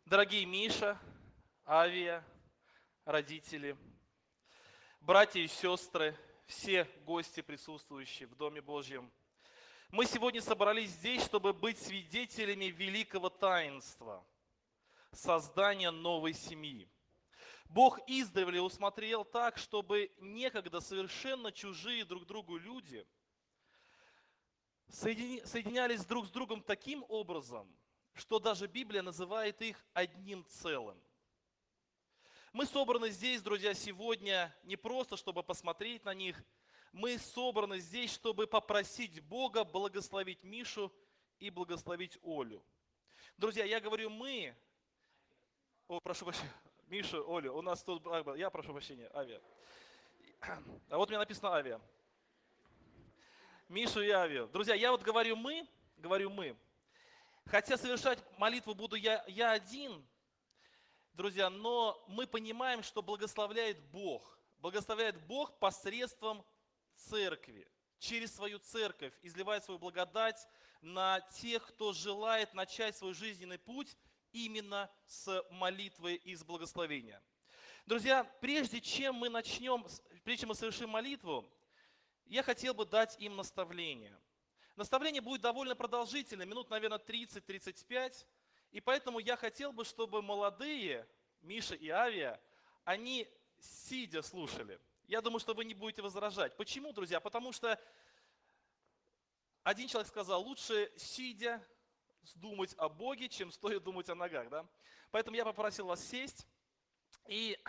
Дорогие Миша, Авия, родители, братья и сестры, все гости, присутствующие в Доме Божьем. Мы сегодня собрались здесь, чтобы быть свидетелями великого таинства – создания новой семьи. Бог издревле усмотрел так, чтобы некогда совершенно чужие друг другу люди соединялись друг с другом таким образом, что даже Библия называет их одним целым. Мы собраны здесь, друзья, сегодня не просто, чтобы посмотреть на них. Мы собраны здесь, чтобы попросить Бога благословить Мишу и благословить Олю. Друзья, я говорю мы, прошу прощения, Миша, Оля, у нас тут, я прошу прощения, Авиа. А вот у меня написано Авиа. Мишу и Авиа. Друзья, я вот говорю мы. Хотя совершать молитву буду я один, друзья, но мы понимаем, что благословляет Бог. Благословляет Бог посредством церкви. Через свою церковь изливает свою благодать на тех, кто желает начать свой жизненный путь именно с молитвы и с благословения. Друзья, прежде чем мы совершим молитву, я хотел бы дать им наставление. Наставление будет довольно продолжительное, минут, наверное, 30-35. И поэтому я хотел бы, чтобы молодые, Миша и Авиа, они сидя слушали. Я думаю, что вы не будете возражать. Почему, друзья? Потому что один человек сказал, лучше сидя думать о Боге, чем стоя думать о ногах. Да? Поэтому я попросил вас сесть, и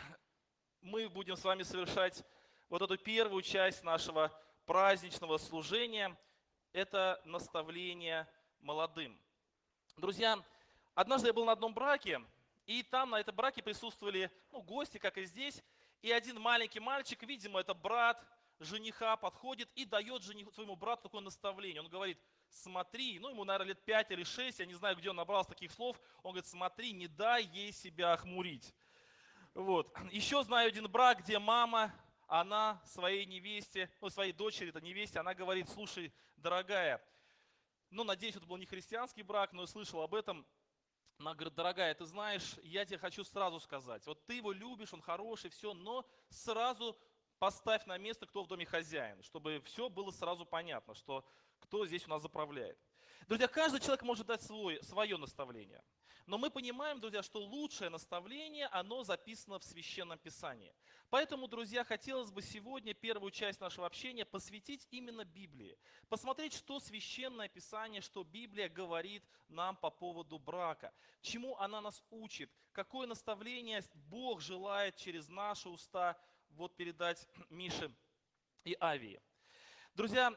мы будем с вами совершать вот эту первую часть нашего праздничного служения. Это наставление молодым. Друзья, однажды я был на одном браке, и там на этом браке присутствовали гости, как и здесь, и один маленький мальчик, видимо, это брат жениха, подходит и дает своему брату такое наставление. Он говорит, смотри, ему, наверное, лет 5 или 6, я не знаю, где он набрался таких слов, он говорит, смотри, не дай ей себя охмурить. Вот. Еще знаю один брак, где мама, она своей невесте, своей дочери, это невесте, она говорит, слушай, дорогая, надеюсь, это был не христианский брак, но я слышал об этом. Она говорит, дорогая, ты знаешь, я тебе хочу сразу сказать, вот ты его любишь, он хороший, все, но сразу поставь на место, кто в доме хозяин, чтобы все было сразу понятно, что кто здесь у нас заправляет. Друзья, каждый человек может дать свое наставление. Но мы понимаем, друзья, что лучшее наставление, оно записано в Священном Писании. Поэтому, друзья, хотелось бы сегодня первую часть нашего общения посвятить именно Библии. Посмотреть, что Священное Писание, что Библия говорит нам по поводу брака. Чему она нас учит. Какое наставление Бог желает через наши уста передать Мише и Авии. Друзья,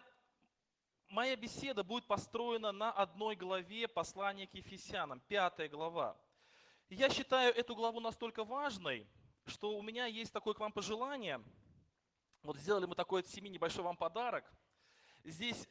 моя беседа будет построена на одной главе послания к Ефесянам, 5 глава. Я считаю эту главу настолько важной, что у меня есть такое к вам пожелание. Вот сделали мы такой от семьи небольшой вам подарок. Здесь,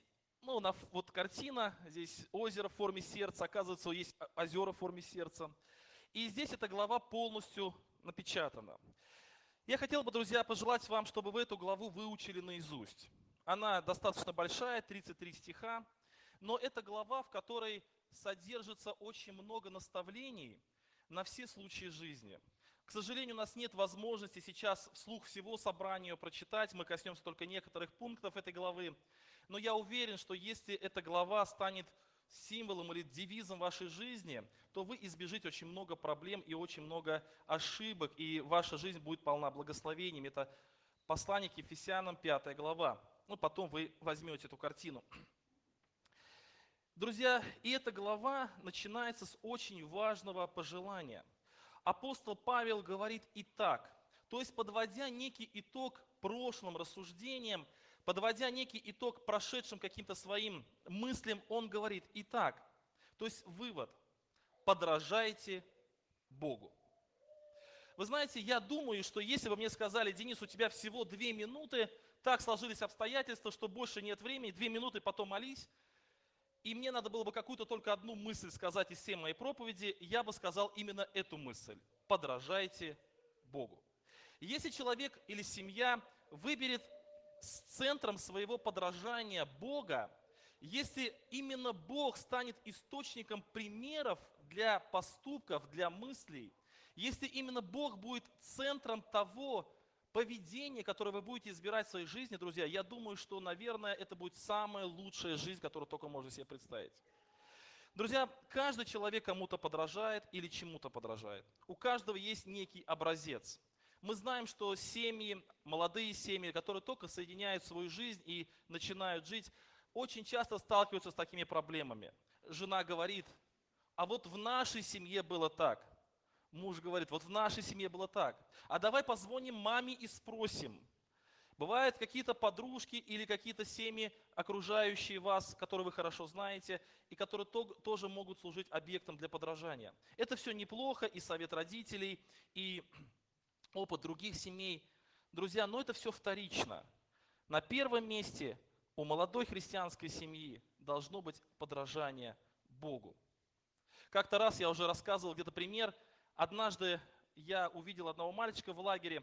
картина, здесь озеро в форме сердца, оказывается, есть озера в форме сердца. И здесь эта глава полностью напечатана. Я хотел бы, друзья, пожелать вам, чтобы вы эту главу выучили наизусть. Она достаточно большая, 33 стиха, но это глава, в которой содержится очень много наставлений на все случаи жизни. К сожалению, у нас нет возможности сейчас вслух всего собрания прочитать, мы коснемся только некоторых пунктов этой главы. Но я уверен, что если эта глава станет символом или девизом вашей жизни, то вы избежите очень много проблем и очень много ошибок, и ваша жизнь будет полна благословениями. Это послание к Ефесянам, 5 глава. Потом вы возьмете эту картину. Друзья, и эта глава начинается с очень важного пожелания. Апостол Павел говорит «итак», то есть подводя некий итог прошлым рассуждениям, подводя некий итог прошедшим каким-то своим мыслям, он говорит «итак», то есть вывод, подражайте Богу. Вы знаете, я думаю, что если бы мне сказали, Денис, у тебя всего 2 минуты, так сложились обстоятельства, что больше нет времени, 2 минуты, потом молись, и мне надо было бы какую-то только одну мысль сказать из всей моей проповеди, я бы сказал именно эту мысль. Подражайте Богу. Если человек или семья выберет с центром своего подражания Бога, если именно Бог станет источником примеров для поступков, для мыслей, если именно Бог будет центром того поведения, которое вы будете избирать в своей жизни, друзья, я думаю, что, наверное, это будет самая лучшая жизнь, которую только можно себе представить. Друзья, каждый человек кому-то подражает или чему-то подражает. У каждого есть некий образец. Мы знаем, что семьи, молодые семьи, которые только соединяют свою жизнь и начинают жить, очень часто сталкиваются с такими проблемами. Жена говорит, а вот в нашей семье было так. Муж говорит, вот в нашей семье было так. А давай позвоним маме и спросим. Бывают какие-то подружки или какие-то семьи, окружающие вас, которые вы хорошо знаете, и которые тоже могут служить объектом для подражания. Это все неплохо, и совет родителей, и опыт других семей. Друзья, но это все вторично. На первом месте у молодой христианской семьи должно быть подражание Богу. Как-то раз я уже рассказывал где-то пример. Однажды я увидел одного мальчика в лагере,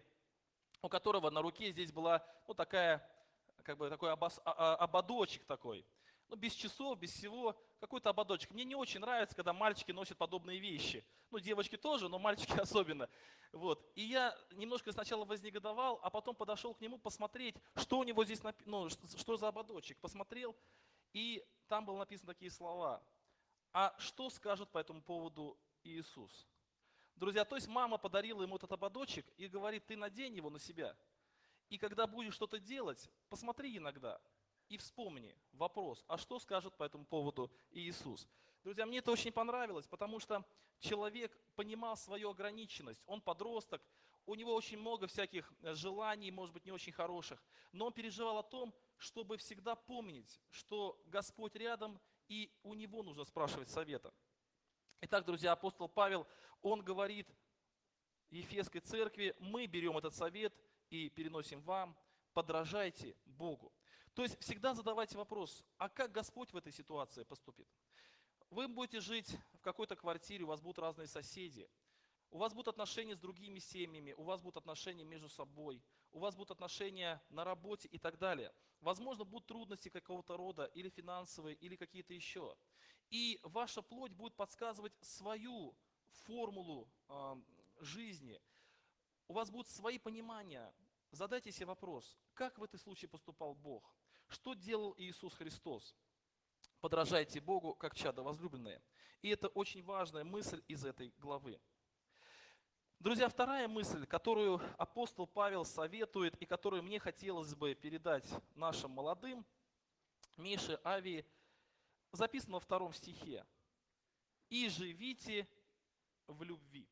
у которого на руке здесь была, ну, такая, как бы такой ободочек такой. Ну, без часов, без всего, какой-то ободочек. Мне не очень нравится, когда мальчики носят подобные вещи. Ну, девочки тоже, но мальчики особенно. Вот. И я немножко сначала вознегодовал, а потом подошел к нему посмотреть, что у него здесь, ну, что за ободочек. Посмотрел, и там было написано такие слова. А что скажет по этому поводу Иисус? Друзья, то есть мама подарила ему этот ободочек и говорит, ты надень его на себя. И когда будешь что-то делать, посмотри иногда и вспомни вопрос, а что скажет по этому поводу Иисус? Друзья, мне это очень понравилось, потому что человек понимал свою ограниченность. Он подросток, у него очень много всяких желаний, может быть, не очень хороших. Но он переживал о том, чтобы всегда помнить, что Господь рядом, и у него нужно спрашивать совета. Итак, друзья, апостол Павел, он говорит Ефесской церкви, мы берем этот совет и переносим вам, подражайте Богу. То есть всегда задавайте вопрос, а как Господь в этой ситуации поступит? Вы будете жить в какой-то квартире, у вас будут разные соседи, у вас будут отношения с другими семьями, у вас будут отношения между собой, у вас будут отношения на работе и так далее. Возможно, будут трудности какого-то рода, или финансовые, или какие-то еще. И ваша плоть будет подсказывать свою формулу жизни. У вас будут свои понимания. Задайте себе вопрос, как в этом случае поступал Бог? Что делал Иисус Христос? Подражайте Богу, как чада возлюбленные. И это очень важная мысль из этой главы. Друзья, вторая мысль, которую апостол Павел советует и которую мне хотелось бы передать нашим молодым, Мише, Авии, записано во втором стихе. «И живите в любви».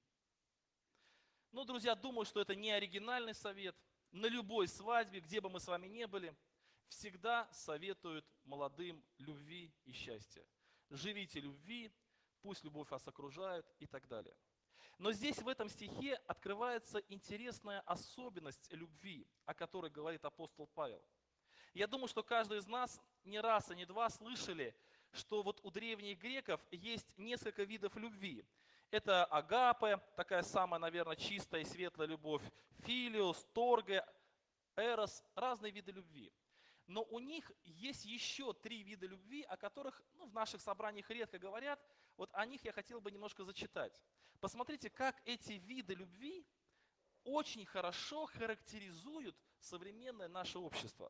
Ну, друзья, думаю, что это не оригинальный совет. На любой свадьбе, где бы мы с вами ни были, всегда советуют молодым любви и счастья. Живите любви, пусть любовь вас окружает и так далее. Но здесь в этом стихе открывается интересная особенность любви, о которой говорит апостол Павел. Я думаю, что каждый из нас не раз и не два слышали, что вот у древних греков есть несколько видов любви. Это агапе, такая самая, наверное, чистая и светлая любовь, филиос, торге, эрос, разные виды любви. Но у них есть еще три вида любви, о которых в наших собраниях редко говорят. Вот о них я хотел бы немножко зачитать. Посмотрите, как эти виды любви очень хорошо характеризуют современное наше общество.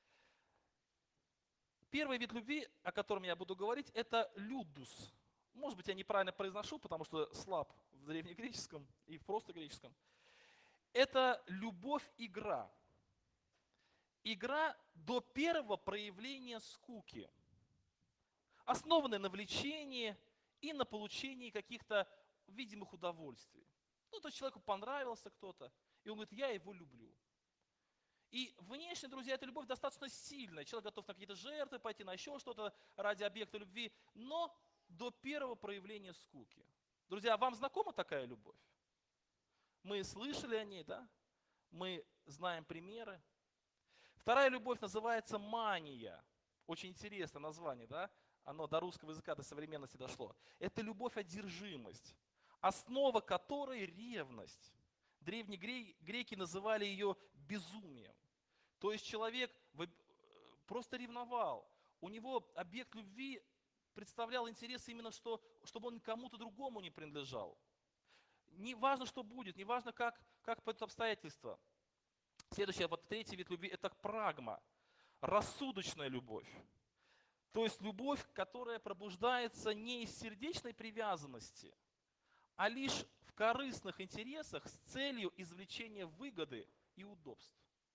Первый вид любви, о котором я буду говорить, это людус. Может быть, я неправильно произношу, потому что слаб в древнегреческом и в просто греческом. Это любовь-игра. Игра до первого проявления скуки, основанная на влечении и на получении каких-то видимых удовольствий. Ну, то есть человеку понравился кто-то, и он говорит, я его люблю. И внешне, друзья, эта любовь достаточно сильная. Человек готов на какие-то жертвы пойти, на еще что-то ради объекта любви, но до первого проявления скуки. Друзья, вам знакома такая любовь? Мы слышали о ней, да? Мы знаем примеры. Вторая любовь называется мания. Очень интересное название, да? Оно до русского языка, до современности дошло. Это любовь-одержимость, основа которой ревность. Древние греки называли ее безумием. То есть человек просто ревновал. у него объект любви представлял интерес именно, чтобы он кому-то другому не принадлежал. Не важно, что будет, не важно, как пойдут обстоятельства. Следующий, вот третий вид любви – это прагма, рассудочная любовь. То есть любовь, которая пробуждается не из сердечной привязанности, а лишь в корыстных интересах с целью извлечения выгоды и удобств.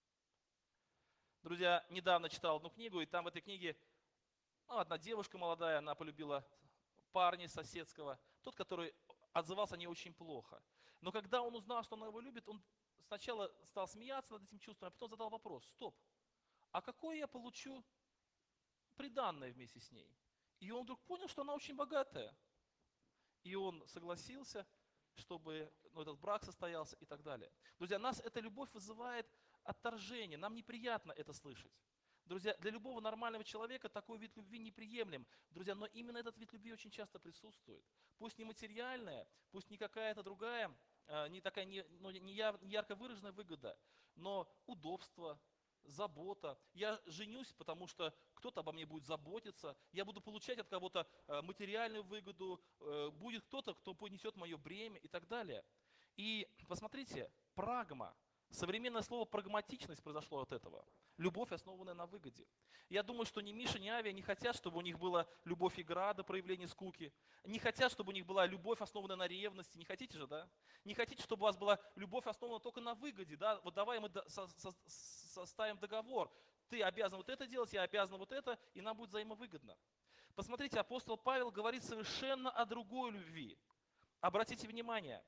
Друзья, недавно читал одну книгу, и там в этой книге одна девушка молодая, она полюбила парня соседского, тот, который отзывался о ней очень плохо. Но когда он узнал, что она его любит, он сначала стал смеяться над этим чувством, а потом задал вопрос: стоп, а какое я получу приданное вместе с ней? И он вдруг понял, что она очень богатая. И он согласился, чтобы этот брак состоялся и так далее. Друзья, нас эта любовь вызывает отторжение, нам неприятно это слышать. Друзья, для любого нормального человека такой вид любви неприемлем. Друзья, но именно этот вид любви очень часто присутствует. Пусть не материальная, пусть не какая-то другая, не такая не ярко выраженная выгода, но удобство, забота. Я женюсь, потому что кто-то обо мне будет заботиться, я буду получать от кого-то материальную выгоду, будет кто-то, кто понесет мое бремя и так далее. И посмотрите, прагма, современное слово прагматичность произошло от этого. Любовь, основанная на выгоде. Я думаю, что ни Миша, ни Авиа не хотят, чтобы у них была любовь игра до проявления скуки. Не хотят, чтобы у них была любовь, основанная на ревности. Не хотите же, да? Не хотите, чтобы у вас была любовь, основана только на выгоде, да? Вот давай мы составим договор. Ты обязан вот это делать, я обязан вот это, и нам будет взаимовыгодно. Посмотрите, апостол Павел говорит совершенно о другой любви. Обратите внимание.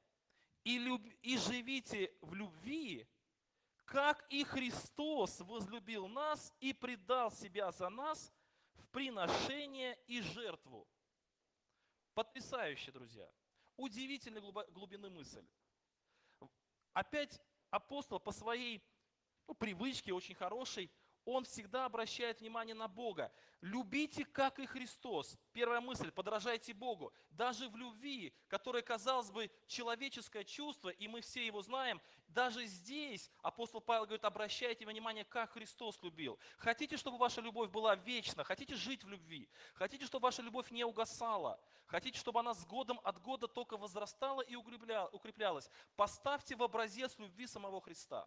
И живите в любви, как и Христос возлюбил нас и предал себя за нас в приношение и жертву. Потрясающе, друзья. Удивительной глубины мысль. Опять апостол по своей привычке очень хорошей, он всегда обращает внимание на Бога. Любите, как и Христос. Первая мысль: подражайте Богу. Даже в любви, которая, казалось бы, человеческое чувство, и мы все его знаем, даже здесь апостол Павел говорит: обращайте внимание, как Христос любил. Хотите, чтобы ваша любовь была вечна? Хотите жить в любви? Хотите, чтобы ваша любовь не угасала? Хотите, чтобы она с годом от года только возрастала и укреплялась? Поставьте в образец любви самого Христа.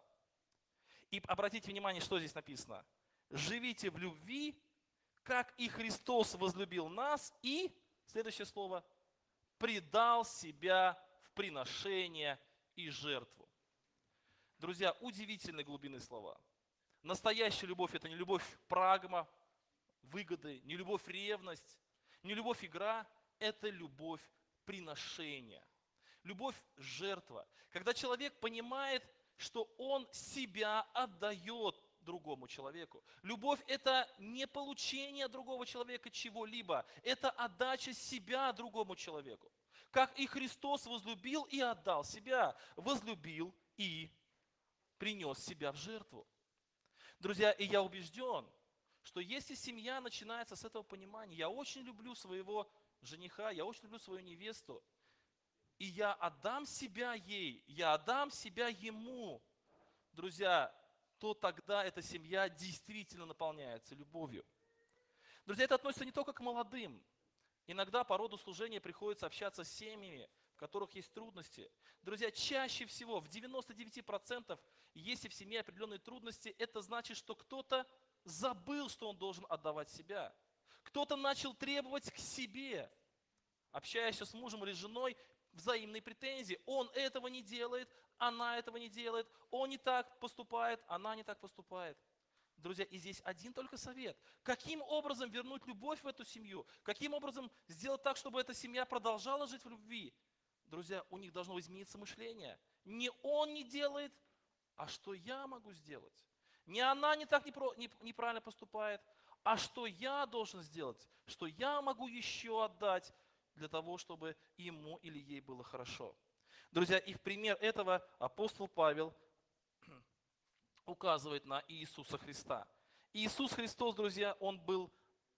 И обратите внимание, что здесь написано. Живите в любви, как и Христос возлюбил нас, и, следующее слово, предал себя в приношение и жертву. Друзья, удивительной глубины слова. Настоящая любовь – это не любовь прагма, выгоды, не любовь ревность, не любовь игра, это любовь приношения. Любовь жертва. Когда человек понимает, что он себя отдает другому человеку. Любовь – это не получение от другого человека чего-либо, это отдача себя другому человеку. Как и Христос возлюбил и отдал себя, возлюбил и принес себя в жертву. Друзья, и я убежден, что если семья начинается с этого понимания: я очень люблю своего жениха, я очень люблю свою невесту, и я отдам себя ей, я отдам себя ему, друзья, то тогда эта семья действительно наполняется любовью. Друзья, это относится не только к молодым. Иногда по роду служения приходится общаться с семьями, в которых есть трудности. Друзья, чаще всего, в 99%, если в семье определенные трудности, это значит, что кто-то забыл, что он должен отдавать себя. Кто-то начал требовать к себе. Общаешься с мужем или женой, взаимные претензии. Он этого не делает, она этого не делает. Он не так поступает, она не так поступает. Друзья, и здесь один только совет. Каким образом вернуть любовь в эту семью? Каким образом сделать так, чтобы эта семья продолжала жить в любви? Друзья, у них должно измениться мышление. Не он не делает, а что я могу сделать? Не она не так неправильно поступает, а что я должен сделать? Что я могу еще отдать для того, чтобы ему или ей было хорошо? Друзья, и в пример этого апостол Павел указывает на Иисуса Христа. Иисус Христос, друзья, Он был,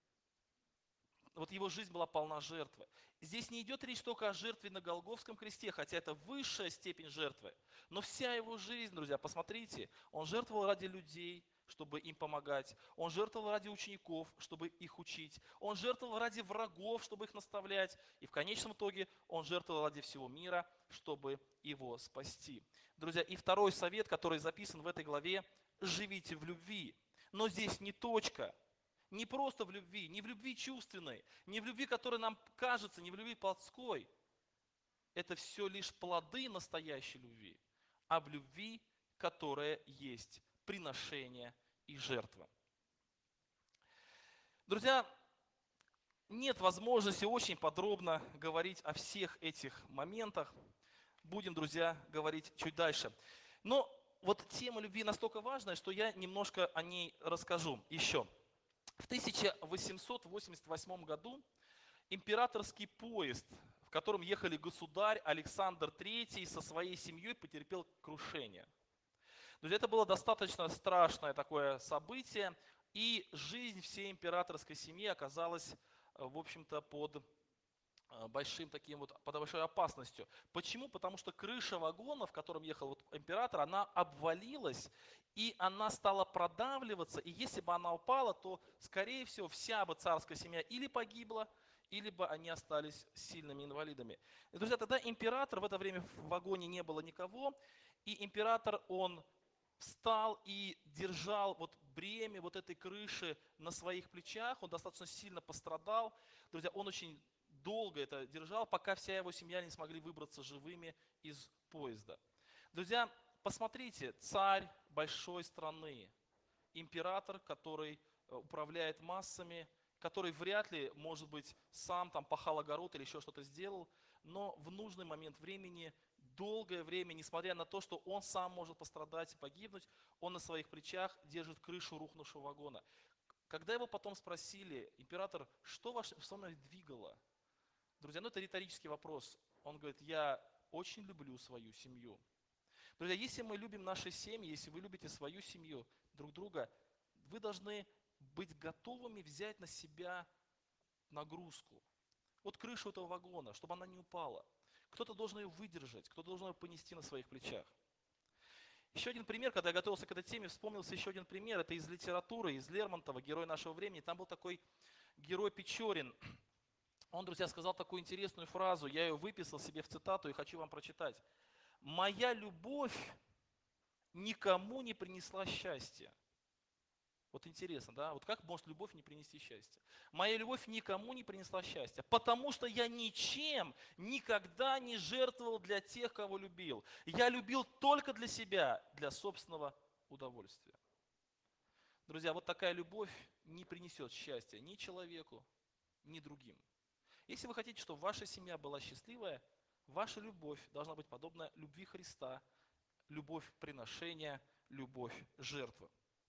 вот Его жизнь была полна жертвы. Здесь не идет речь только о жертве на Голгофском кресте, хотя это высшая степень жертвы. Но вся Его жизнь, друзья, посмотрите, Он жертвовал ради людей, чтобы им помогать. Он жертвовал ради учеников, чтобы их учить. Он жертвовал ради врагов, чтобы их наставлять. И в конечном итоге он жертвовал ради всего мира, чтобы его спасти. Друзья, и второй совет, который записан в этой главе – живите в любви. Но здесь не точка. Не просто в любви, не в любви чувственной, не в любви, которая нам кажется, не в любви плотской. Это все лишь плоды настоящей любви, а в любви, которая есть приношение и жертва. Друзья, нет возможности очень подробно говорить о всех этих моментах. Будем, друзья, говорить чуть дальше. Но вот тема любви настолько важная, что я немножко о ней расскажу еще. В 1888 году императорский поезд, в котором ехали государь Александр III со своей семьей, потерпел крушение. Друзья, это было достаточно страшное такое событие, и жизнь всей императорской семьи оказалась, в общем-то, под под большой опасностью. Почему? Потому что крыша вагона, в котором ехал вот император, она обвалилась, и она стала продавливаться, и если бы она упала, то, скорее всего, вся бы царская семья или погибла, или бы они остались сильными инвалидами. И, друзья, тогда император, в это время в вагоне не было никого, и император, он встал и держал вот бремя вот этой крыши на своих плечах, он достаточно сильно пострадал. Друзья, он очень долго это держал, пока вся его семья не смогли выбраться живыми из поезда. Друзья, посмотрите, царь большой страны, император, который управляет массами, который вряд ли, может быть, сам там пахал огород или еще что-то сделал, но в нужный момент времени, долгое время, несмотря на то, что он сам может пострадать и погибнуть, он на своих плечах держит крышу рухнувшего вагона. Когда его потом спросили: император, что вас со мной двигало? Друзья, ну это риторический вопрос. Он говорит: я очень люблю свою семью. Друзья, если мы любим наши семьи, если вы любите свою семью, друг друга, вы должны быть готовыми взять на себя нагрузку. Вот крышу этого вагона, чтобы она не упала. Кто-то должен ее выдержать, кто-то должен ее понести на своих плечах. Еще один пример, когда я готовился к этой теме, вспомнился еще один пример. Это из литературы, из Лермонтова, герой нашего времени. Там был такой герой Печорин. Он, друзья, сказал такую интересную фразу. Я ее выписал себе в цитату и хочу вам прочитать. «Моя любовь никому не принесла счастья». Вот интересно, да? Вот как может любовь не принести счастья? Моя любовь никому не принесла счастья, потому что я ничем никогда не жертвовал для тех, кого любил. Я любил только для себя, для собственного удовольствия. Друзья, вот такая любовь не принесет счастья ни человеку, ни другим. Если вы хотите, чтобы ваша семья была счастливая, ваша любовь должна быть подобна любви Христа, любовь приношения, любовь жертвы.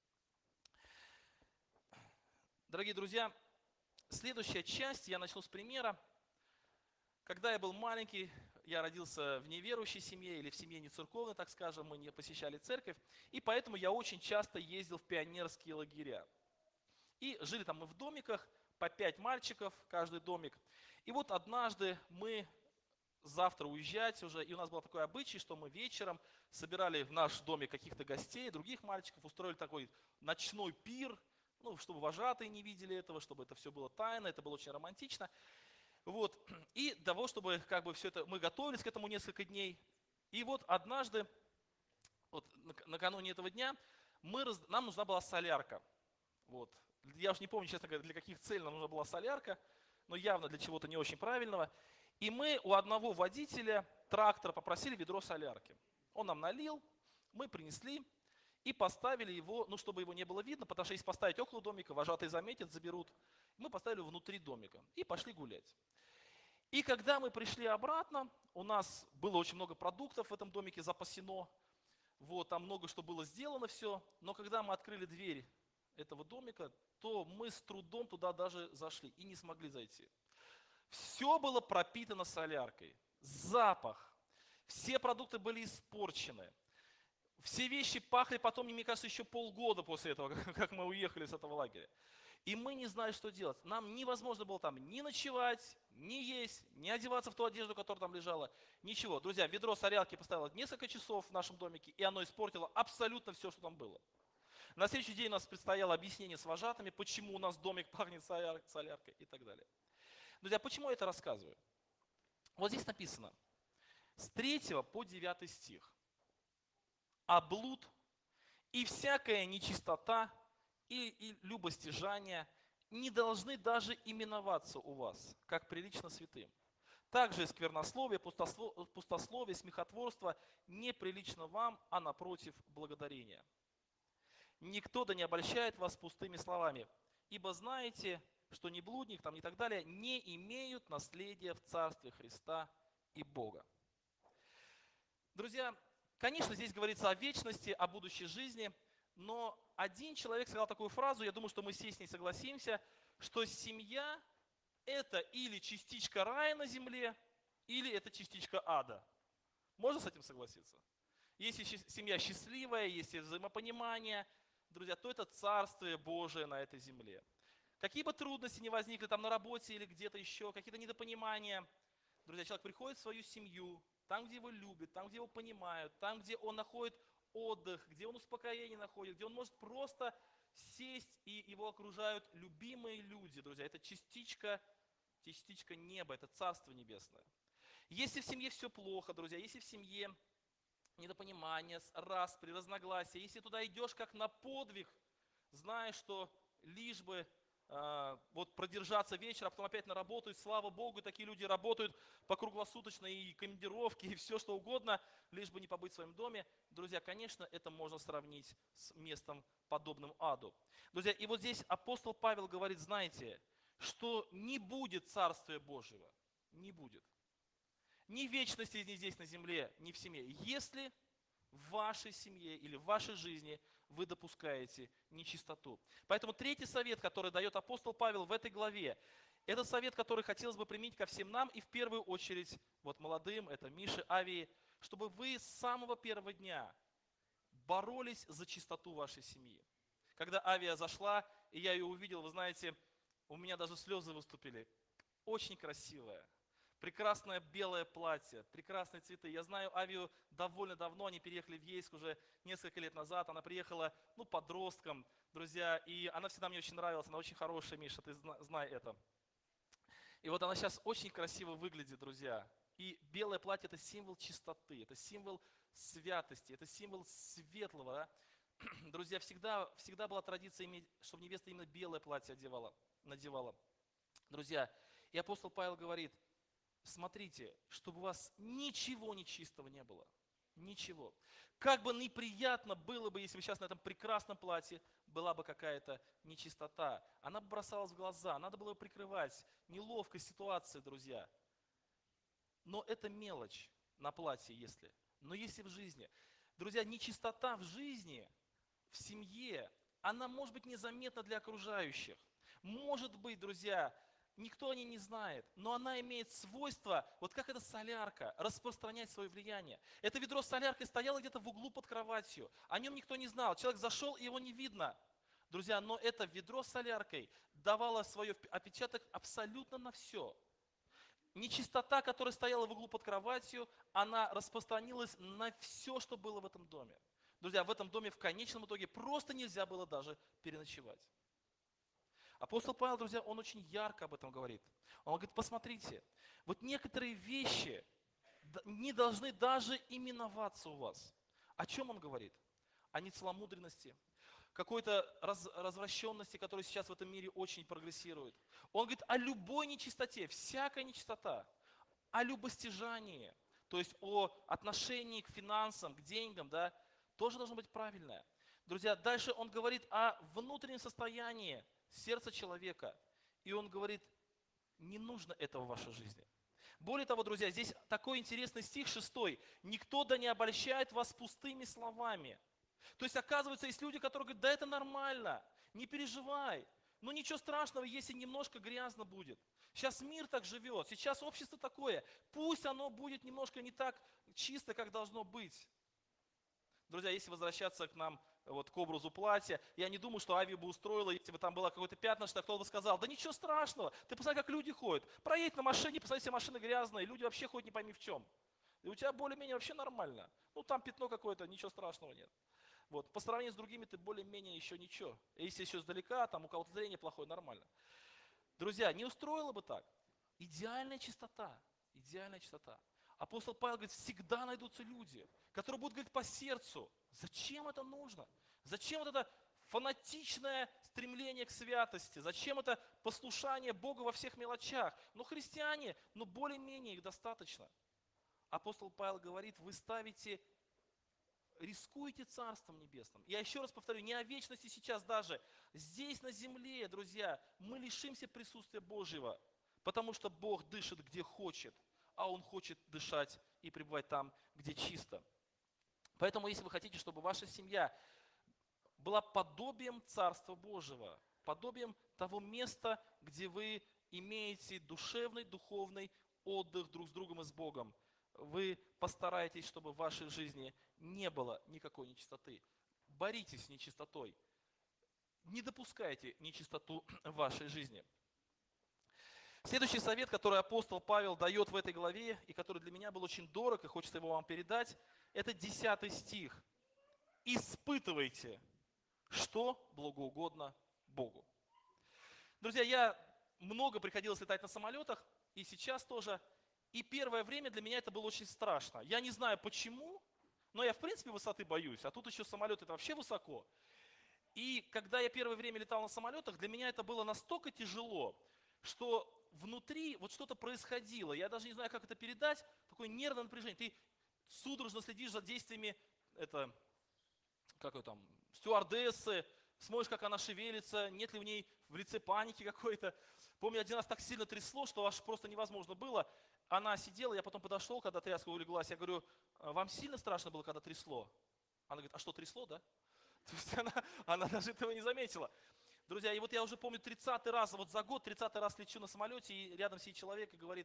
Дорогие друзья, следующая часть, я начну с примера. Когда я был маленький, я родился в неверующей семье или в семье не церковной, так скажем, мы не посещали церковь, и поэтому я очень часто ездил в пионерские лагеря. И жили там мы в домиках, по 5 мальчиков, каждый домик. И вот однажды мы завтра уезжать уже, и у нас был такой обычай, что мы вечером собирали в наш домик каких-то гостей, других мальчиков, устроили такой ночной пир, ну, чтобы вожатые не видели этого, чтобы это все было тайно, это было очень романтично. Вот. И для того, чтобы как бы все это, мы готовились к этому несколько дней. И вот однажды, вот накануне этого дня, нам нужна была солярка. Вот. Я уж не помню, честно говоря, для каких целей нам нужна была солярка, но явно для чего-то не очень правильного. И мы у одного водителя трактора попросили ведро солярки. Он нам налил, мы принесли и поставили его, ну, чтобы его не было видно, потому что если поставить около домика, вожатые заметят, заберут. Мы поставили внутри домика и пошли гулять. И когда мы пришли обратно, у нас было очень много продуктов в этом домике запасено, вот, там много что было сделано все, но когда мы открыли дверь этого домика, то мы с трудом туда даже зашли и не смогли зайти. Все было пропитано соляркой, запах, все продукты были испорчены, все вещи пахли потом, мне кажется, еще полгода после этого, как мы уехали с этого лагеря. И мы не знали, что делать. Нам невозможно было там ни ночевать, ни есть, ни одеваться в ту одежду, которая там лежала. Ничего. Друзья, ведро солярки поставило несколько часов в нашем домике, и оно испортило абсолютно все, что там было. На следующий день у нас предстояло объяснение с вожатыми, почему у нас домик пахнет соляркой и так далее. Друзья, почему я это рассказываю? Вот здесь написано, с 3 по 9 стих. А блуд и всякая нечистота и любостяжание не должны даже именоваться у вас, как прилично святым. Также сквернословие, пустословие, смехотворство неприлично вам, а напротив благодарения. Никто да не обольщает вас пустыми словами, ибо знаете, что ни блудник там и так далее не имеют наследия в Царстве Христа и Бога. Друзья, конечно, здесь говорится о вечности, о будущей жизни, но один человек сказал такую фразу, я думаю, что мы все с ней согласимся, что семья – это или частичка рая на земле, или это частичка ада. Можно с этим согласиться? Если семья счастливая, если взаимопонимание, друзья, то это Царствие Божие на этой земле. Какие бы трудности ни возникли там на работе или где-то еще, какие-то недопонимания, друзья, человек приходит в свою семью, там, где его любят, там, где его понимают, там, где он находит отдых, где он успокоение находит, где он может просто сесть, и его окружают любимые люди, друзья. Это частичка неба, это Царство Небесное. Если в семье все плохо, друзья, если в семье недопонимание, распри, разногласия, если туда идешь как на подвиг, зная, что лишь бы вот продержаться вечер, а потом опять на работу, и слава Богу, такие люди работают по круглосуточно, и командировки, и все что угодно, лишь бы не побыть в своем доме. Друзья, конечно, это можно сравнить с местом, подобным аду. Друзья, и вот здесь апостол Павел говорит, знаете, что не будет Царствия Божьего, не будет. Ни вечности ни здесь на земле, ни в семье. Если в вашей семье или в вашей жизни вы допускаете нечистоту. Поэтому третий совет, который дает апостол Павел в этой главе, это совет, который хотелось бы применить ко всем нам и в первую очередь вот молодым, это Мише, Авии, чтобы вы с самого первого дня боролись за чистоту вашей семьи. Когда Авия зашла, и я ее увидел, вы знаете, у меня даже слезы выступили. Очень красивая. Прекрасное белое платье, прекрасные цветы. Я знаю Авию довольно давно, они переехали в Ейск уже несколько лет назад. Она приехала, подростком, друзья, и она всегда мне очень нравилась. Она очень хорошая, Миша, ты знай это. И вот она сейчас очень красиво выглядит, друзья. И белое платье – это символ чистоты, это символ святости, это символ светлого. Да? Друзья, всегда была традиция иметь, чтобы невеста именно белое платье надевала. Друзья, и апостол Павел говорит, смотрите, чтобы у вас ничего нечистого не было. Ничего. Как бы неприятно было бы, если бы сейчас на этом прекрасном платье была бы какая-то нечистота. Она бы бросалась в глаза, надо было прикрывать. Неловкая ситуация, друзья. Но это мелочь на платье, если. Но если в жизни. Друзья, нечистота в жизни, в семье, она может быть незаметна для окружающих. Может быть, друзья, никто о ней не знает, но она имеет свойство, вот как эта солярка, распространять свое влияние. Это ведро с соляркой стояло где-то в углу под кроватью, о нем никто не знал, человек зашел, и его не видно. Друзья, но это ведро с соляркой давало свой отпечаток абсолютно на все. Нечистота, которая стояла в углу под кроватью, она распространилась на все, что было в этом доме. Друзья, в этом доме в конечном итоге просто нельзя было даже переночевать. Апостол Павел, друзья, он очень ярко об этом говорит. Он говорит, посмотрите, вот некоторые вещи не должны даже именоваться у вас. О чем он говорит? О нецеломудренности, какой-то развращенности, которая сейчас в этом мире очень прогрессирует. Он говорит о любой нечистоте, всякая нечистота, о любостяжании, то есть о отношении к финансам, к деньгам, да, тоже должно быть правильное. Друзья, дальше он говорит о внутреннем состоянии сердца человека. И он говорит, не нужно этого в вашей жизни. Более того, друзья, здесь такой интересный стих 6. «Никто да не обольщает вас пустыми словами». То есть, оказывается, есть люди, которые говорят, да это нормально, не переживай. Ну ничего страшного, если немножко грязно будет. Сейчас мир так живет, сейчас общество такое. Пусть оно будет немножко не так чисто, как должно быть. Друзья, если возвращаться к нам, вот, к образу платья, я не думаю, что Ави бы устроила, если бы там было какое-то пятнышко, кто бы сказал, да ничего страшного, ты посмотри, как люди ходят. Проедь на машине, посмотри, все машины грязные, люди вообще ходят не пойми в чем. И у тебя более-менее вообще нормально. Ну там пятно какое-то, ничего страшного нет. Вот. По сравнению с другими ты более-менее еще ничего. Если еще издалека, там у кого-то зрение плохое, нормально. Друзья, не устроило бы так? Идеальная чистота. Идеальная чистота. Апостол Павел говорит, всегда найдутся люди, которые будут говорить по сердцу. Зачем это нужно? Зачем вот это фанатичное стремление к святости? Зачем это послушание Богу во всех мелочах? Ну, христиане, ну, более-менее их достаточно. Апостол Павел говорит, вы ставите, рискуете Царством Небесным. Я еще раз повторю, не о вечности сейчас даже. Здесь на земле, друзья, мы лишимся присутствия Божьего, потому что Бог дышит где хочет, а Он хочет дышать и пребывать там, где чисто. Поэтому, если вы хотите, чтобы ваша семья была подобием Царства Божьего, подобием того места, где вы имеете душевный, духовный отдых друг с другом и с Богом, вы постараетесь, чтобы в вашей жизни не было никакой нечистоты. Боритесь с нечистотой. Не допускайте нечистоту в вашей жизни. Следующий совет, который апостол Павел дает в этой главе, и который для меня был очень дорог, и хочется его вам передать, это 10 стих. Испытывайте, что благоугодно Богу. Друзья, я много приходилось летать на самолетах, и сейчас тоже. И первое время для меня это было очень страшно. Я не знаю почему, но я в принципе высоты боюсь, а тут еще самолет это вообще высоко. И когда я первое время летал на самолетах, для меня это было настолько тяжело, что внутри вот что-то происходило. Я даже не знаю, как это передать, такое нервное напряжение. Ты судорожно следишь за действиями это, как ее там, стюардессы, смотришь, как она шевелится, нет ли в ней в лице паники какой-то. Помню, один раз так сильно трясло, что аж просто невозможно было. Она сидела, я потом подошел, когда тряска улеглась, я говорю, вам сильно страшно было, когда трясло? Она говорит, а что, трясло, да? То есть она даже этого не заметила. Друзья, и вот я уже помню 30-й раз, вот за год 30-й раз лечу на самолете, и рядом сидит человек и говорит,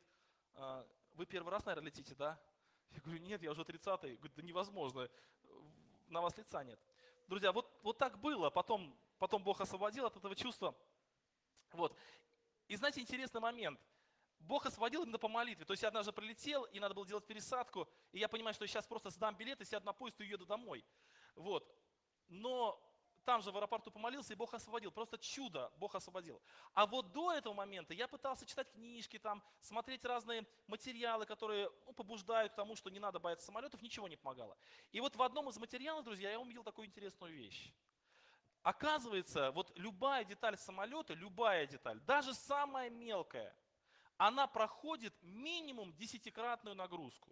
вы первый раз, наверное, летите, да? Я говорю, нет, я уже 30-й. Говорит, да невозможно, на вас лица нет. Друзья, вот так было, потом Бог освободил от этого чувства. Вот. И знаете, интересный момент. Бог освободил именно по молитве. То есть я однажды прилетел, и надо было делать пересадку, и я понимаю, что я сейчас просто сдам билет и сяду на поезд и уеду домой. Вот. Но там же в аэропорту помолился, и Бог освободил. Просто чудо, Бог освободил. А вот до этого момента я пытался читать книжки, там, смотреть разные материалы, которые побуждают к тому, что не надо бояться самолетов, ничего не помогало. И вот в одном из материалов, друзья, я увидел такую интересную вещь. Оказывается, вот любая деталь самолета, любая деталь, даже самая мелкая, она проходит минимум 10-кратную нагрузку.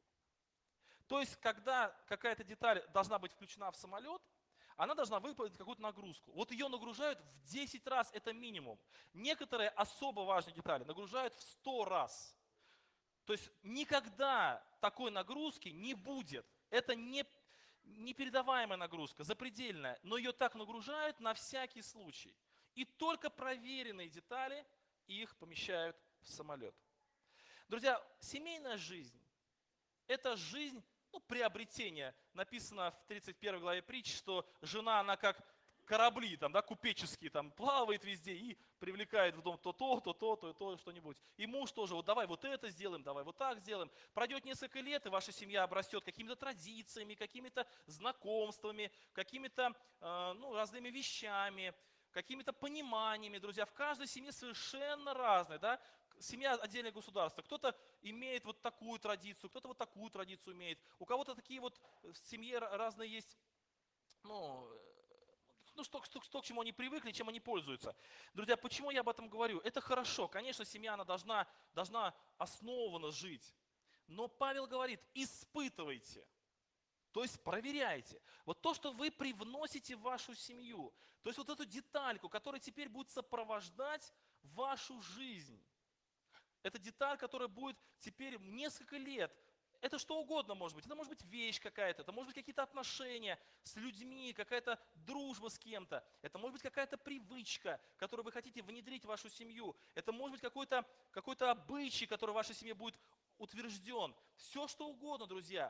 То есть, когда какая-то деталь должна быть включена в самолет, она должна выполнить какую-то нагрузку. Вот ее нагружают в 10 раз, это минимум. Некоторые особо важные детали нагружают в 100 раз. То есть никогда такой нагрузки не будет. Это не непередаваемая нагрузка, запредельная, но ее так нагружают на всякий случай. И только проверенные детали их помещают в самолет. Друзья, семейная жизнь – это жизнь, приобретение. Написано в 31 главе притчи, что жена, она как корабли, там, да, купеческие, там, плавает везде и привлекает в дом то что-нибудь. И муж тоже, вот давай вот это сделаем, давай вот так сделаем. Пройдет несколько лет, и ваша семья обрастет какими-то традициями, какими-то знакомствами, какими-то разными вещами, какими-то пониманиями, друзья. В каждой семье совершенно разные, да. Семья отдельное государство. Кто-то имеет вот такую традицию, кто-то вот такую традицию имеет. У кого-то такие вот в семье разные есть, что к чему они привыкли, чем они пользуются. Друзья, почему я об этом говорю? Это хорошо. Конечно, семья, она должна основанно жить. Но Павел говорит, испытывайте. То есть проверяйте. Вот то, что вы привносите в вашу семью, то есть вот эту детальку, которая теперь будет сопровождать вашу жизнь. Это деталь, которая будет теперь несколько лет. Это что угодно может быть. Это может быть вещь какая-то, это может быть какие-то отношения с людьми, какая-то дружба с кем-то. Это может быть какая-то привычка, которую вы хотите внедрить в вашу семью. Это может быть какой-то обычай, который в вашей семье будет утвержден. Все что угодно, друзья.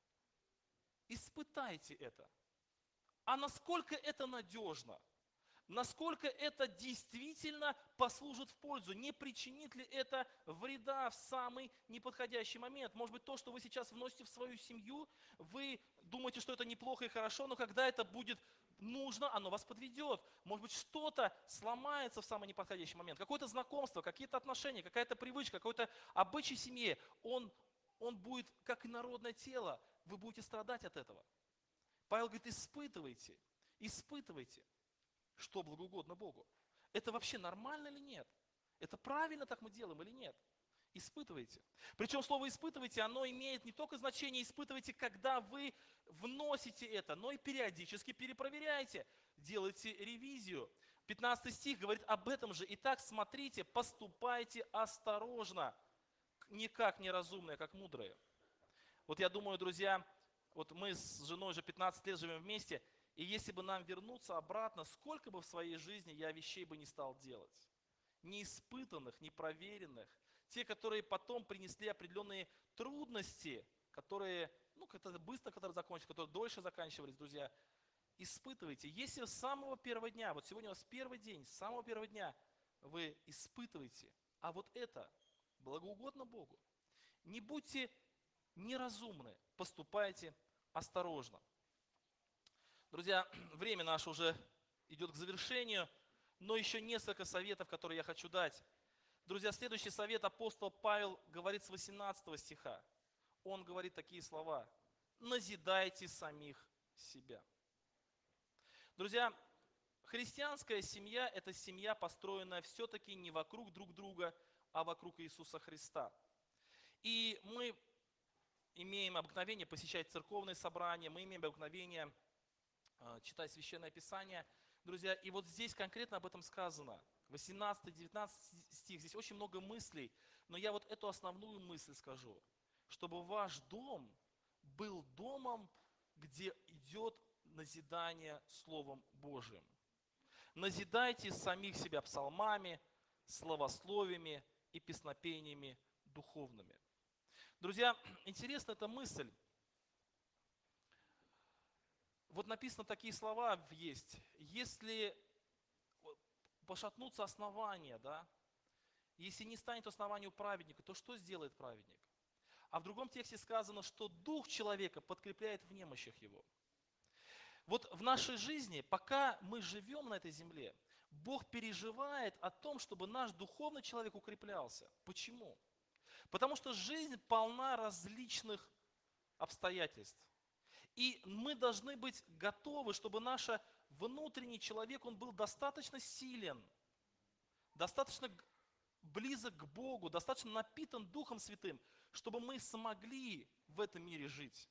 Испытайте это. А насколько это надежно? насколько это действительно послужит в пользу, не причинит ли это вреда в самый неподходящий момент. Может быть, то, что вы сейчас вносите в свою семью, вы думаете, что это неплохо и хорошо, но когда это будет нужно, оно вас подведет. Может быть, что-то сломается в самый неподходящий момент. Какое-то знакомство, какие-то отношения, какая-то привычка, какой-то обычай в семье, он будет как инородное тело, вы будете страдать от этого. Павел говорит, испытывайте, испытывайте, что благоугодно Богу. Это вообще нормально или нет? Это правильно так мы делаем или нет? Испытывайте. Причем слово испытывайте, оно имеет не только значение испытывайте, когда вы вносите это, но и периодически перепроверяйте. Делайте ревизию. 15 стих говорит об этом же. Итак, смотрите, поступайте осторожно, не как неразумные, а как мудрые. Вот я думаю, друзья, вот мы с женой уже 15 лет живем вместе, и если бы нам вернуться обратно, сколько бы в своей жизни я вещей бы не стал делать. Неиспытанных, непроверенных, те, которые потом принесли определенные трудности, которые, ну, как-то быстро, которые закончились, которые дольше заканчивались, друзья. Испытывайте. Если с самого первого дня, вот сегодня у вас первый день, с самого первого дня вы испытываете, а вот это благоугодно Богу, не будьте неразумны, поступайте осторожно. Друзья, время наше уже идет к завершению, но еще несколько советов, которые я хочу дать. Друзья, следующий совет апостол Павел говорит с 18 стиха. Он говорит такие слова. Назидайте самих себя. Друзья, христианская семья – это семья, построенная все-таки не вокруг друг друга, а вокруг Иисуса Христа. И мы имеем обыкновение посещать церковные собрания, мы имеем обыкновение читать Священное Писание. Друзья, и вот здесь конкретно об этом сказано. 18-19 стих, здесь очень много мыслей, но я вот эту основную мысль скажу. Чтобы ваш дом был домом, где идет назидание Словом Божиим. Назидайте самих себя псалмами, словословиями и песнопениями духовными. Друзья, интересна эта мысль. Вот написано такие слова есть. Если пошатнутся основания, да, если не станет основанию праведника, то что сделает праведник? А в другом тексте сказано, что дух человека подкрепляет в немощах его. Вот в нашей жизни, пока мы живем на этой земле, Бог переживает о том, чтобы наш духовный человек укреплялся. Почему? Потому что жизнь полна различных обстоятельств. И мы должны быть готовы, чтобы наш внутренний человек, он был достаточно силен, достаточно близок к Богу, достаточно напитан Духом Святым, чтобы мы смогли в этом мире жить.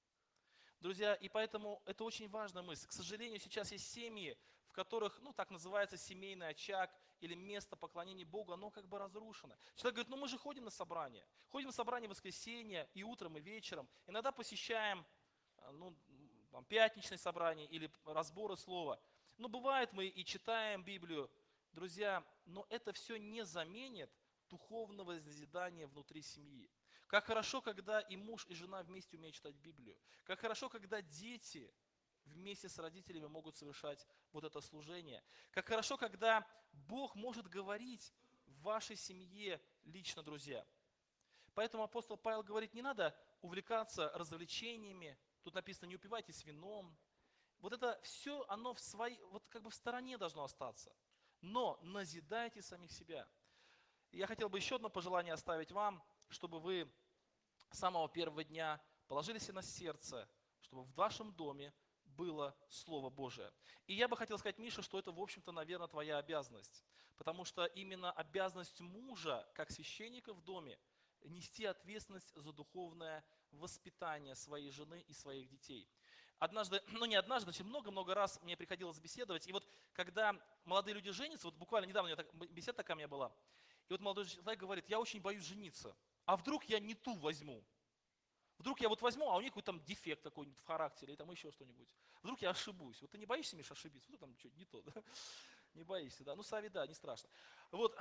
Друзья, и поэтому это очень важная мысль. К сожалению, сейчас есть семьи, в которых, ну, так называется семейный очаг или место поклонения Богу, оно как бы разрушено. Человек говорит, ну мы же ходим на собрание в воскресенье и утром, и вечером, иногда посещаем, ну, там, пятничные собрания или разборы слова. Ну, бывает, мы и читаем Библию, друзья, но это все не заменит духовного назидания внутри семьи. Как хорошо, когда и муж, и жена вместе умеют читать Библию. Как хорошо, когда дети вместе с родителями могут совершать вот это служение. Как хорошо, когда Бог может говорить в вашей семье лично, друзья. Поэтому апостол Павел говорит, не надо увлекаться развлечениями. Тут написано, не упивайтесь вином. Вот это все, оно вот как бы в стороне должно остаться. Но назидайте самих себя. И я хотел бы еще одно пожелание оставить вам, чтобы вы с самого первого дня положили себе на сердце, чтобы в вашем доме было Слово Божие. И я бы хотел сказать, Миша, что это, в общем-то, наверное, твоя обязанность. Потому что именно обязанность мужа, как священника в доме, нести ответственность за духовное воспитание своей жены и своих детей. Однажды, ну не однажды, значит, много-много раз мне приходилось беседовать. И вот когда молодые люди женятся, вот буквально недавно у меня беседа такая у меня была, и вот молодой человек говорит, я очень боюсь жениться. А вдруг я не ту возьму? Вдруг я вот возьму, а у них какой-то там дефект какой-нибудь в характере, или там еще что-нибудь. Вдруг я ошибусь. Вот ты не боишься, Миша, ошибиться? Вот там что-то не то, да? Не боишься, да? Ну, Сави, да, не страшно. Вот,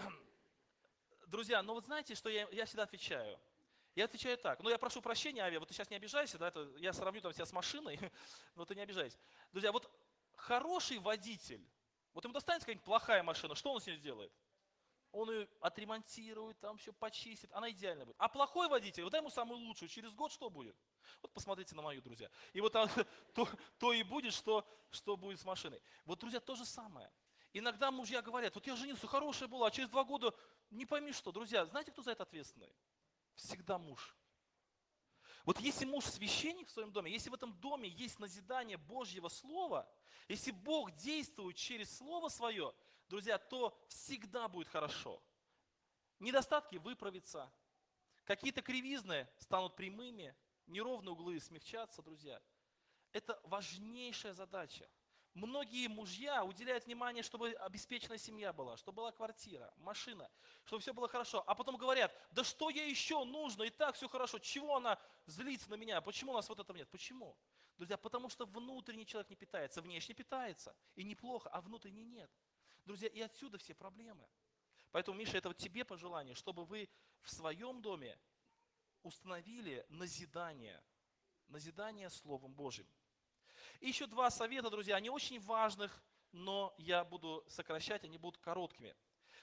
друзья, ну вот знаете, что я всегда отвечаю? Я отвечаю так. Ну, я прошу прощения, Ави, вот ты сейчас не обижайся, да, это, я сравню там тебя с машиной, но ты не обижайся. Друзья, вот хороший водитель, Вот ему достанется какая-нибудь плохая машина, что он с ней сделает? Он ее отремонтирует, там все почистит, она идеально будет. А плохой водитель, вот дай ему самую лучшую, через год что будет? Вот посмотрите на мою, друзья. И вот то и будет, что будет с машиной. Вот, друзья, то же самое. Иногда мужья говорят, вот я женился, хорошая была, а через 2 года не пойми что. Друзья, знаете, кто за это ответственный? Всегда муж. Вот если муж священник в своем доме, если в этом доме есть назидание Божьего Слова, если Бог действует через Слово Свое, друзья, то всегда будет хорошо. Недостатки выправятся, какие-то кривизны станут прямыми, неровные углы смягчатся, друзья. Это важнейшая задача. Многие мужья уделяют внимание, чтобы обеспеченная семья была, чтобы была квартира, машина, чтобы все было хорошо. А потом говорят, да что ей еще нужно, и так все хорошо. Чего она злится на меня? Почему у нас вот этого нет? Почему? Друзья, потому что внутренний человек не питается, внешне питается. И неплохо, а внутренний нет. Друзья, и отсюда все проблемы. Поэтому, Миша, это вот тебе пожелание, чтобы вы в своем доме установили назидание Словом Божьим. И еще 2 совета, друзья, они очень важных, но я буду сокращать, они будут короткими.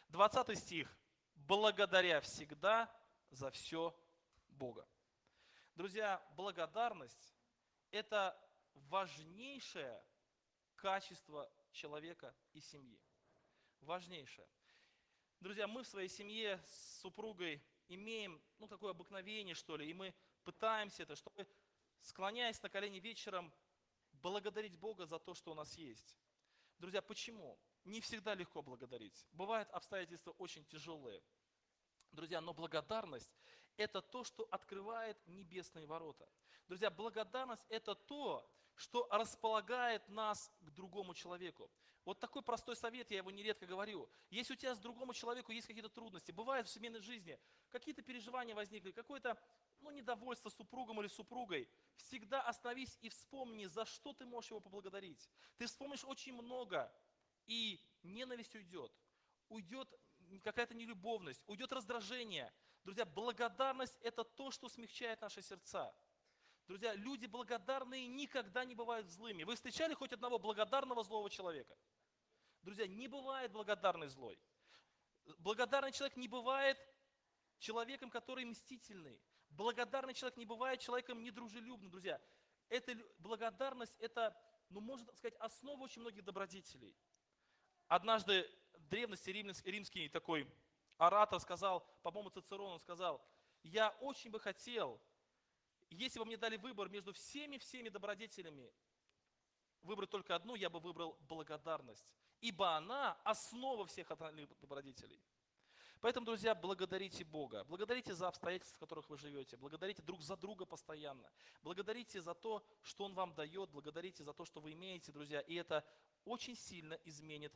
20 стих. Благодаря всегда за все Бога. Друзья, благодарность – это важнейшее качество человека и семьи. Важнейшее. Друзья, мы в своей семье с супругой имеем, такое обыкновение, что ли, и мы пытаемся это, чтобы, склоняясь на колени вечером, благодарить Бога за то, что у нас есть. Друзья, почему? Не всегда легко благодарить. Бывают обстоятельства очень тяжелые. Друзья, но благодарность – это то, что открывает небесные ворота. Друзья, благодарность – это то, что располагает нас к другому человеку. Вот такой простой совет, я его нередко говорю. Если у тебя с другому человеку есть какие-то трудности, бывает в семейной жизни, какие-то переживания возникли, какое-то недовольство супругом или супругой, всегда остановись и вспомни, за что ты можешь его поблагодарить. Ты вспомнишь очень много, и ненависть уйдет. Уйдет какая-то нелюбовность, уйдет раздражение. Друзья, благодарность – это то, что смягчает наши сердца. Друзья, люди благодарные никогда не бывают злыми. Вы встречали хоть одного благодарного злого человека? Друзья, не бывает благодарный злой. Благодарный человек не бывает человеком, который мстительный. Благодарный человек не бывает человеком недружелюбным. Друзья, благодарность – это, можно сказать, основа очень многих добродетелей. Однажды в древности римский такой оратор сказал, по-моему, Цицерон, он сказал, я очень бы хотел, если бы мне дали выбор между всеми добродетелями, выбрать только одну, я бы выбрал благодарность. Ибо она основа всех остальных добродетелей. Поэтому, друзья, благодарите Бога. Благодарите за обстоятельства, в которых вы живете. Благодарите друг за друга постоянно. Благодарите за то, что Он вам дает. Благодарите за то, что вы имеете, друзья. И это очень сильно изменит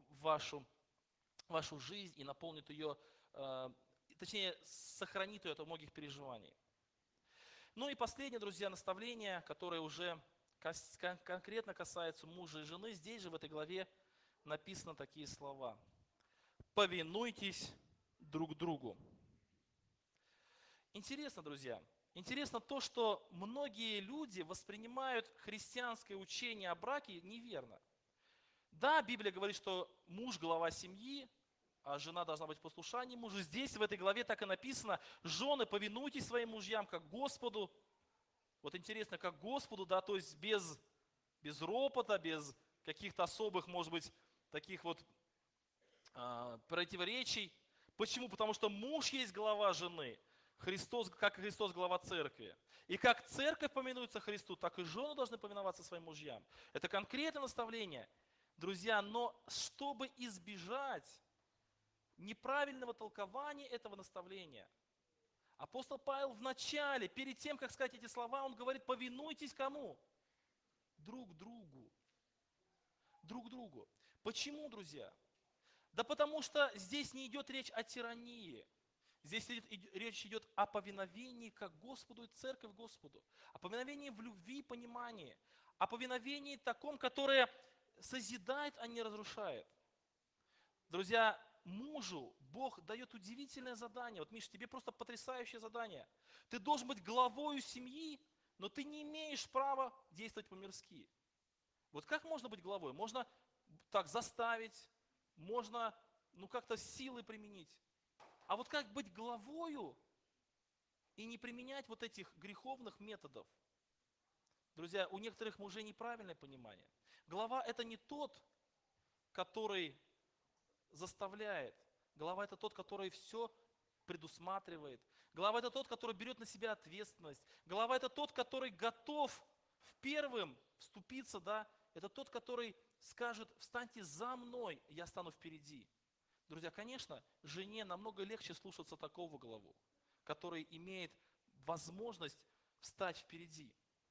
вашу жизнь и наполнит ее, точнее, сохранит ее от многих переживаний. Ну и последнее, друзья, наставление, которое уже конкретно касается мужа и жены. Здесь же, в этой главе, написаны такие слова. Повинуйтесь друг другу. Интересно, друзья, интересно то, что многие люди воспринимают христианское учение о браке неверно. Да, Библия говорит, что муж – глава семьи, а жена должна быть в послушании мужу. Здесь, в этой главе, так и написано: жены, повинуйтесь своим мужьям, как Господу. Вот интересно, как Господу, да, то есть без ропота, без каких-то особых, может быть, таких вот противоречий. Почему? Потому что муж есть глава жены, Христос, как Христос глава церкви. И как церковь поминуется Христу, так и жены должны повиноваться своим мужьям. Это конкретное наставление. Друзья, но чтобы избежать неправильного толкования этого наставления, апостол Павел в начале, перед тем, как сказать эти слова, он говорит: повинуйтесь кому? Друг другу. Друг другу. Почему, друзья? Да потому что здесь не идет речь о тирании. Здесь речь идет о повиновении как Господу и церковь Господу. О повиновении в любви и понимании. О повиновении таком, которое созидает, а не разрушает. Друзья, мужу Бог дает удивительное задание. Вот, Миша, тебе просто потрясающее задание. Ты должен быть главою семьи, но ты не имеешь права действовать по-мирски. Вот как можно быть главой? так заставить, можно как-то силы применить. А вот как быть главою и не применять вот этих греховных методов? Друзья, у некоторых мужей неправильное понимание. Глава это не тот, который заставляет. Глава это тот, который все предусматривает. Глава это тот, который берет на себя ответственность. Глава это тот, который готов в первым вступиться, да. Это тот, который скажет: встаньте за мной, я стану впереди. Друзья, конечно, жене намного легче слушаться такого главу, который имеет возможность встать впереди.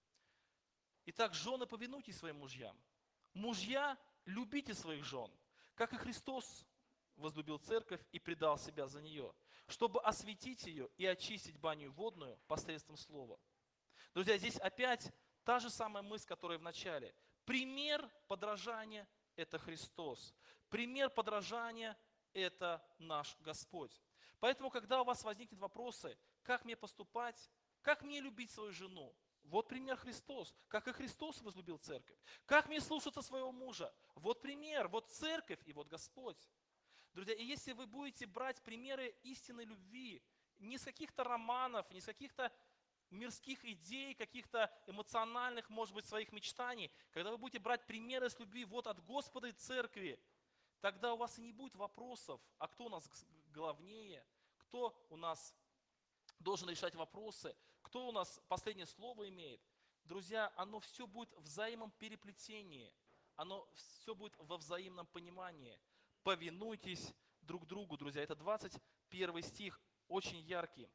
Итак, жены, повинуйтесь своим мужьям. Мужья, любите своих жен, как и Христос возлюбил церковь и предал себя за нее, чтобы осветить ее и очистить баню водную посредством слова. Друзья, здесь опять та же самая мысль, которая в начале. Пример подражания – это Христос. Пример подражания – это наш Господь. Поэтому, когда у вас возникнут вопросы, как мне поступать, как мне любить свою жену, вот пример Христос, как и Христос возлюбил церковь. Как мне слушаться своего мужа, вот пример, вот церковь и вот Господь. Друзья, и если вы будете брать примеры истинной любви, не с каких-то романов, не с каких-то мирских идей, каких-то эмоциональных, может быть, своих мечтаний, когда вы будете брать примеры с любви вот от Господа и церкви, тогда у вас и не будет вопросов, а кто у нас главнее, кто у нас должен решать вопросы, кто у нас последнее слово имеет. Друзья, оно все будет в взаимном переплетении, оно все будет во взаимном понимании. Повинуйтесь друг другу, друзья. Это 21 стих, очень яркий,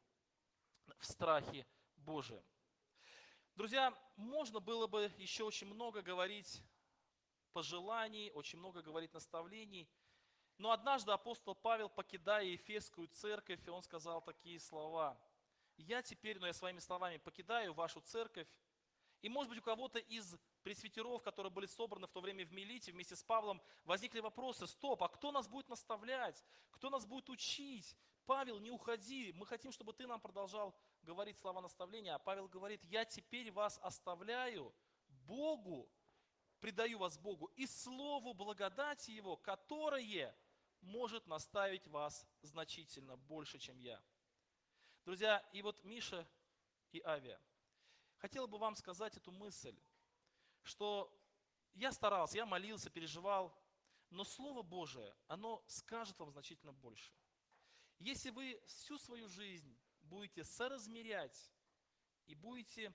в страхе Божием. Друзья, можно было бы еще очень много говорить пожеланий, очень много говорить наставлений, но однажды апостол Павел, покидая Ефесскую церковь, и он сказал такие слова: «Я теперь, я своими словами покидаю вашу церковь». И может быть у кого-то из пресвитеров, которые были собраны в то время в Милите вместе с Павлом, возникли вопросы: стоп, а кто нас будет наставлять? Кто нас будет учить? Павел, не уходи, мы хотим, чтобы ты нам продолжал говорить слова наставления. А Павел говорит: я теперь вас оставляю Богу, предаю вас Богу и Слову благодати Его, которое может наставить вас значительно больше, чем я. Друзья, и вот Миша и Авиа, хотел бы вам сказать эту мысль, что я старался, я молился, переживал, но Слово Божие, оно скажет вам значительно больше. Если вы всю свою жизнь будете соразмерять и будете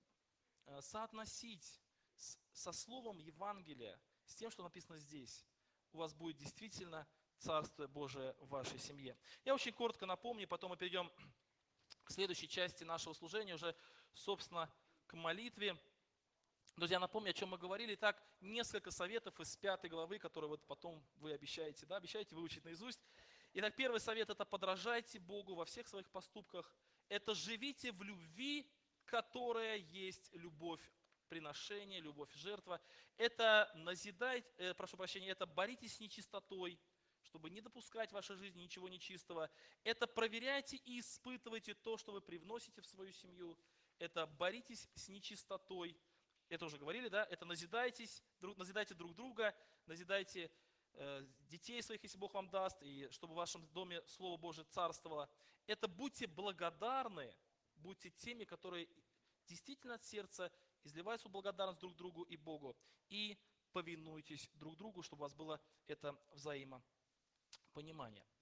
соотносить со Словом Евангелия, с тем, что написано здесь, у вас будет действительно Царство Божие в вашей семье. Я очень коротко напомню, потом мы перейдем к следующей части нашего служения, уже, собственно, к молитве. Друзья, напомню, о чем мы говорили. Итак, несколько советов из 5 главы, которые вот потом вы обещаете, да, обещаете выучить наизусть. Итак, первый совет – это подражайте Богу во всех своих поступках. Это живите в любви, которая есть любовь приношения, любовь жертва. Это назидайте, прошу прощения, это боритесь с нечистотой, чтобы не допускать в вашей жизни ничего нечистого. Это проверяйте и испытывайте то, что вы привносите в свою семью. Это боритесь с нечистотой. Это уже говорили, да? Это назидайте друг друга, назидайте детей своих, если Бог вам даст, и чтобы в вашем доме Слово Божие царствовало. Это будьте благодарны, будьте теми, которые действительно от сердца изливают свою благодарность друг другу и Богу, и повинуйтесь друг другу, чтобы у вас было это взаимопонимание.